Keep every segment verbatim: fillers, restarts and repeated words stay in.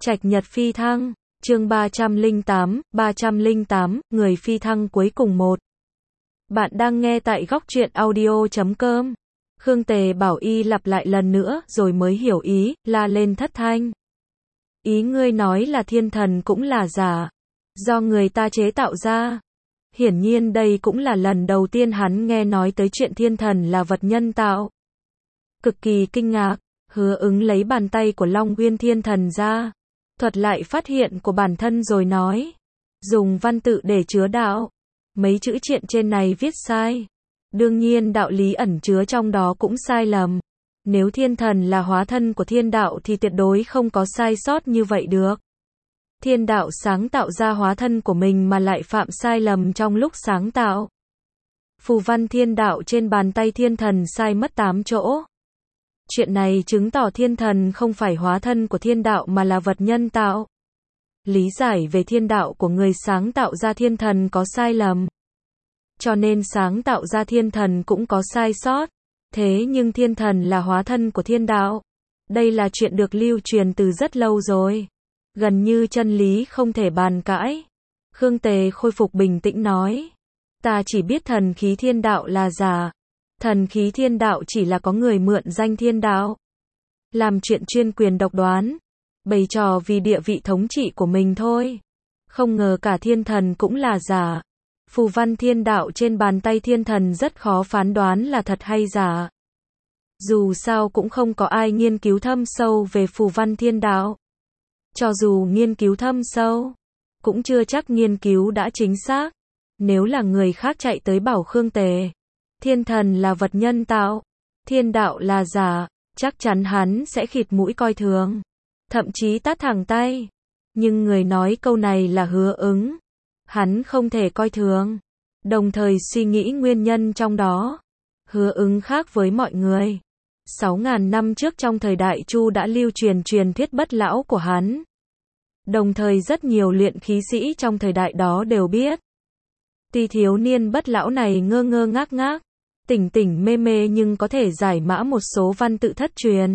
Trạch nhật phi thăng, chương ba trăm lẻ tám, ba trăm lẻ tám, người phi thăng cuối cùng một. Bạn đang nghe tại góc truyện audio chấm com. Khương Tề bảo y lặp lại lần nữa rồi mới hiểu ý, la lên thất thanh. Ý ngươi nói là thiên thần cũng là giả, do người ta chế tạo ra. Hiển nhiên đây cũng là lần đầu tiên hắn nghe nói tới chuyện thiên thần là vật nhân tạo. Cực kỳ kinh ngạc, Hứa Ứng lấy bàn tay của Long Uyên thiên thần ra, thuật lại phát hiện của bản thân rồi nói. Dùng văn tự để chứa đạo. Mấy chữ triện trên này viết sai. Đương nhiên đạo lý ẩn chứa trong đó cũng sai lầm. Nếu thiên thần là hóa thân của thiên đạo thì tuyệt đối không có sai sót như vậy được. Thiên đạo sáng tạo ra hóa thân của mình mà lại phạm sai lầm trong lúc sáng tạo. Phù văn thiên đạo trên bàn tay thiên thần sai mất tám chỗ. Chuyện này chứng tỏ thiên thần không phải hóa thân của thiên đạo mà là vật nhân tạo. Lý giải về thiên đạo của người sáng tạo ra thiên thần có sai lầm. Cho nên sáng tạo ra thiên thần cũng có sai sót. Thế nhưng thiên thần là hóa thân của thiên đạo. Đây là chuyện được lưu truyền từ rất lâu rồi. Gần như chân lý không thể bàn cãi. Khương Tề khôi phục bình tĩnh nói. Ta chỉ biết thần khí thiên đạo là giả. Thần khí thiên đạo chỉ là có người mượn danh thiên đạo. Làm chuyện chuyên quyền độc đoán. Bày trò vì địa vị thống trị của mình thôi. Không ngờ cả thiên thần cũng là giả. Phù văn thiên đạo trên bàn tay thiên thần rất khó phán đoán là thật hay giả. Dù sao cũng không có ai nghiên cứu thâm sâu về phù văn thiên đạo. Cho dù nghiên cứu thâm sâu, cũng chưa chắc nghiên cứu đã chính xác. Nếu là người khác chạy tới bảo Khương Tề, thiên thần là vật nhân tạo, thiên đạo là giả, chắc chắn hắn sẽ khịt mũi coi thường. Thậm chí tát thẳng tay. Nhưng người nói câu này là Hứa Ứng. Hắn không thể coi thường. Đồng thời suy nghĩ nguyên nhân trong đó. Hứa Ứng khác với mọi người. Sáu ngàn năm trước trong thời đại Chu đã lưu truyền truyền thuyết bất lão của hắn. Đồng thời rất nhiều luyện khí sĩ trong thời đại đó đều biết. Tuy thiếu niên bất lão này ngơ ngơ ngác ngác, tỉnh tỉnh mê mê nhưng có thể giải mã một số văn tự thất truyền.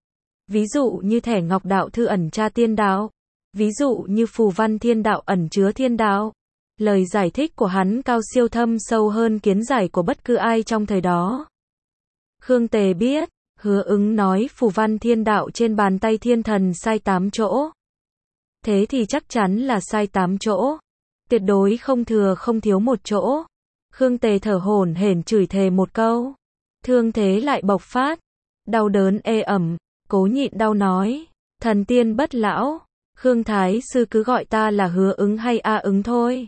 Ví dụ như thẻ ngọc đạo thư ẩn tra tiên đạo. Ví dụ như phù văn thiên đạo ẩn chứa thiên đạo. Lời giải thích của hắn cao siêu thâm sâu hơn kiến giải của bất cứ ai trong thời đó. Khương Tề biết, Hứa Ứng nói phù văn thiên đạo trên bàn tay thiên thần sai tám chỗ. Thế thì chắc chắn là sai tám chỗ. Tuyệt đối không thừa không thiếu một chỗ. Khương Tề thở hổn hển chửi thề một câu. Thương thế lại bộc phát. Đau đớn ê ẩm. Cố nhịn đau nói. Thần tiên bất lão. Khương Thái sư cứ gọi ta là Hứa Ứng hay A Ứng thôi.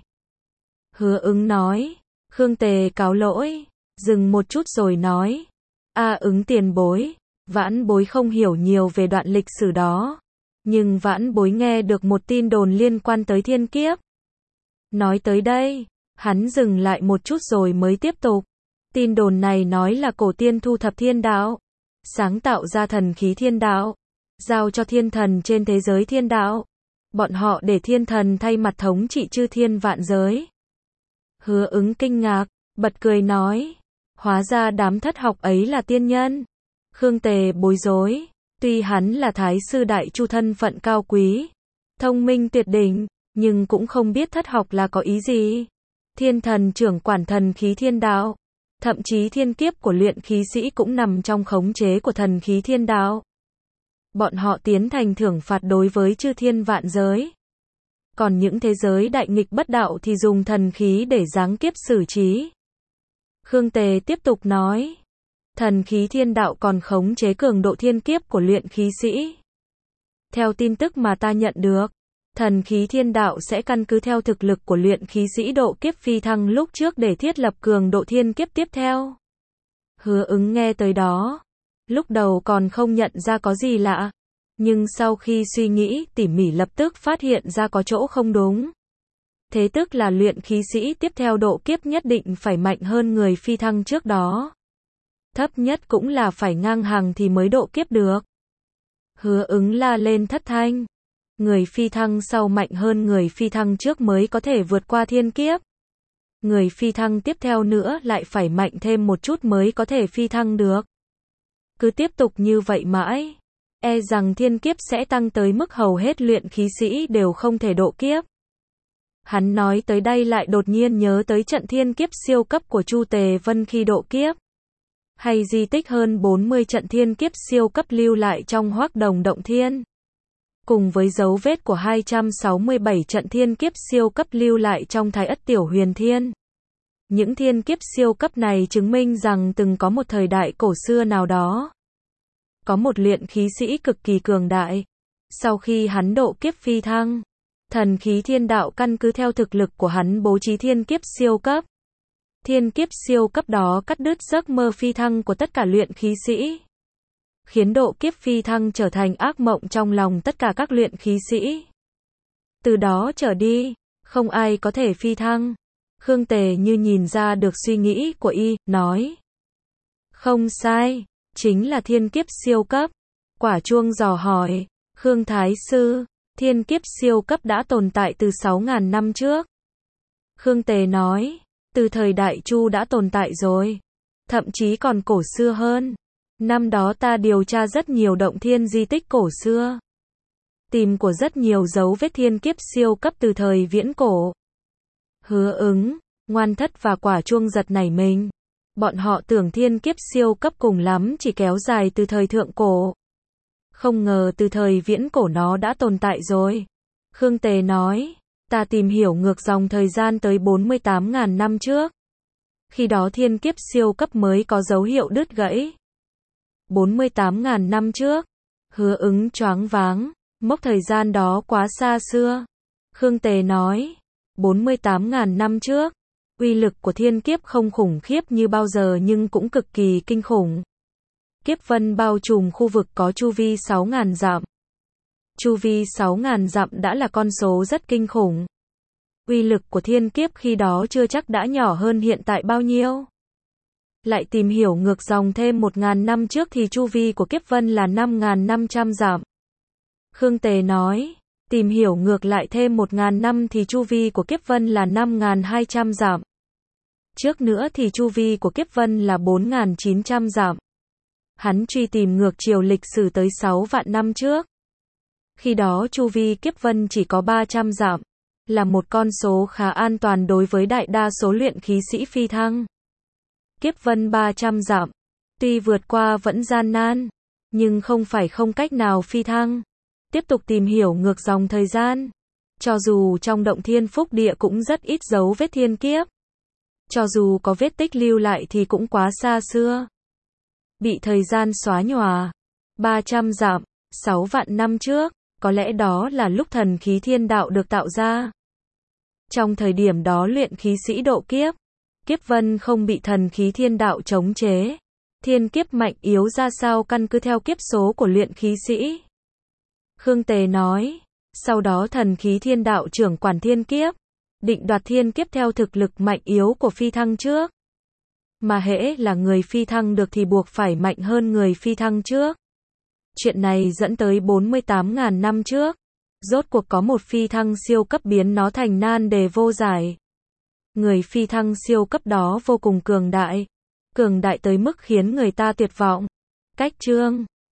Hứa Ứng nói. Khương Tề cáo lỗi. Dừng một chút rồi nói. A Ứng tiền bối. Vãn bối không hiểu nhiều về đoạn lịch sử đó. Nhưng vãn bối nghe được một tin đồn liên quan tới thiên kiếp. Nói tới đây, hắn dừng lại một chút rồi mới tiếp tục. Tin đồn này nói là cổ tiên thu thập thiên đạo. Sáng tạo ra thần khí thiên đạo. Giao cho thiên thần trên thế giới thiên đạo. Bọn họ để thiên thần thay mặt thống trị chư thiên vạn giới. Hứa Ứng kinh ngạc, bật cười nói. Hóa ra đám thất học ấy là tiên nhân. Khương Tề bối rối. Tuy hắn là thái sư đại chu thân phận cao quý, thông minh tuyệt đỉnh, nhưng cũng không biết thất học là có ý gì. Thiên thần trưởng quản thần khí thiên đạo. Thậm chí thiên kiếp của luyện khí sĩ cũng nằm trong khống chế của thần khí thiên đạo. Bọn họ tiến thành thưởng phạt đối với chư thiên vạn giới. Còn những thế giới đại nghịch bất đạo thì dùng thần khí để giáng kiếp xử trí. Khương Tề tiếp tục nói. Thần khí thiên đạo còn khống chế cường độ thiên kiếp của luyện khí sĩ. Theo tin tức mà ta nhận được, thần khí thiên đạo sẽ căn cứ theo thực lực của luyện khí sĩ độ kiếp phi thăng lúc trước để thiết lập cường độ thiên kiếp tiếp theo. Hứa Ứng nghe tới đó. Lúc đầu còn không nhận ra có gì lạ. Nhưng sau khi suy nghĩ tỉ mỉ lập tức phát hiện ra có chỗ không đúng. Thế tức là luyện khí sĩ tiếp theo độ kiếp nhất định phải mạnh hơn người phi thăng trước đó. Thấp nhất cũng là phải ngang hàng thì mới độ kiếp được. Hứa Ứng la lên thất thanh. Người phi thăng sau mạnh hơn người phi thăng trước mới có thể vượt qua thiên kiếp. Người phi thăng tiếp theo nữa lại phải mạnh thêm một chút mới có thể phi thăng được. Cứ tiếp tục như vậy mãi. e rằng thiên kiếp sẽ tăng tới mức hầu hết luyện khí sĩ đều không thể độ kiếp. Hắn nói tới đây lại đột nhiên nhớ tới trận thiên kiếp siêu cấp của Chu Tề Vân khi độ kiếp. Hay di tích hơn bốn mươi trận thiên kiếp siêu cấp lưu lại trong Hoắc Đồng Động Thiên. Cùng với dấu vết của hai trăm sáu mươi bảy trận thiên kiếp siêu cấp lưu lại trong Thái Ất Tiểu Huyền Thiên. Những thiên kiếp siêu cấp này chứng minh rằng từng có một thời đại cổ xưa nào đó. Có một luyện khí sĩ cực kỳ cường đại. Sau khi hắn độ kiếp phi thăng, thần khí thiên đạo căn cứ theo thực lực của hắn bố trí thiên kiếp siêu cấp. Thiên kiếp siêu cấp đó cắt đứt giấc mơ phi thăng của tất cả luyện khí sĩ. Khiến độ kiếp phi thăng trở thành ác mộng trong lòng tất cả các luyện khí sĩ. Từ đó trở đi, không ai có thể phi thăng. Khương Tề như nhìn ra được suy nghĩ của y, nói. Không sai, chính là thiên kiếp siêu cấp. Quả Chuông dò hỏi, Khương Thái Sư, thiên kiếp siêu cấp đã tồn tại từ sáu nghìn năm trước. Khương Tề nói, từ thời đại Chu đã tồn tại rồi. Thậm chí còn cổ xưa hơn. Năm đó ta điều tra rất nhiều động thiên di tích cổ xưa. Tìm của rất nhiều dấu vết thiên kiếp siêu cấp từ thời viễn cổ. Hứa Ứng, Ngoan Thất và Quả Chuông giật nảy mình. Bọn họ tưởng thiên kiếp siêu cấp cùng lắm chỉ kéo dài từ thời thượng cổ. Không ngờ từ thời viễn cổ nó đã tồn tại rồi. Khương Tề nói, ta tìm hiểu ngược dòng thời gian tới bốn mươi tám nghìn năm trước. Khi đó thiên kiếp siêu cấp mới có dấu hiệu đứt gãy. bốn mươi tám nghìn năm trước. Hứa Ứng choáng váng, mốc thời gian đó quá xa xưa. Khương Tề nói, bốn mươi tám nghìn năm trước, uy lực của thiên kiếp không khủng khiếp như bao giờ nhưng cũng cực kỳ kinh khủng. Kiếp vân bao trùm khu vực có chu vi sáu nghìn dặm. Chu vi sáu nghìn dặm đã là con số rất kinh khủng. Uy lực của thiên kiếp khi đó chưa chắc đã nhỏ hơn hiện tại bao nhiêu. Lại tìm hiểu ngược dòng thêm một nghìn năm trước thì chu vi của kiếp vân là năm nghìn năm trăm dặm. Khương Tề nói, tìm hiểu ngược lại thêm một nghìn năm thì chu vi của kiếp vân là năm nghìn hai trăm dặm. Trước nữa thì chu vi của kiếp vân là bốn nghìn chín trăm dặm. Hắn truy tìm ngược chiều lịch sử tới sáu vạn năm trước. Khi đó chu vi kiếp vân chỉ có ba trăm dặm, là một con số khá an toàn đối với đại đa số luyện khí sĩ phi thăng. Kiếp vân ba trăm dặm, tuy vượt qua vẫn gian nan, nhưng không phải không cách nào phi thăng. Tiếp tục tìm hiểu ngược dòng thời gian. Cho dù trong động thiên phúc địa cũng rất ít dấu vết thiên kiếp. Cho dù có vết tích lưu lại thì cũng quá xa xưa. Bị thời gian xóa nhòa. ba trăm dặm, sáu vạn năm trước, có lẽ đó là lúc thần khí thiên đạo được tạo ra. Trong thời điểm đó luyện khí sĩ độ kiếp, kiếp vân không bị thần khí thiên đạo chống chế. Thiên kiếp mạnh yếu ra sao căn cứ theo kiếp số của luyện khí sĩ. Khương Tề nói, sau đó thần khí thiên đạo trưởng quản thiên kiếp, định đoạt thiên kiếp theo thực lực mạnh yếu của phi thăng trước. Mà hễ là người phi thăng được thì buộc phải mạnh hơn người phi thăng trước. Chuyện này dẫn tới bốn mươi tám nghìn năm trước. Rốt cuộc có một phi thăng siêu cấp biến nó thành nan đề vô giải. Người phi thăng siêu cấp đó vô cùng cường đại. Cường đại tới mức khiến người ta tuyệt vọng. Cách chương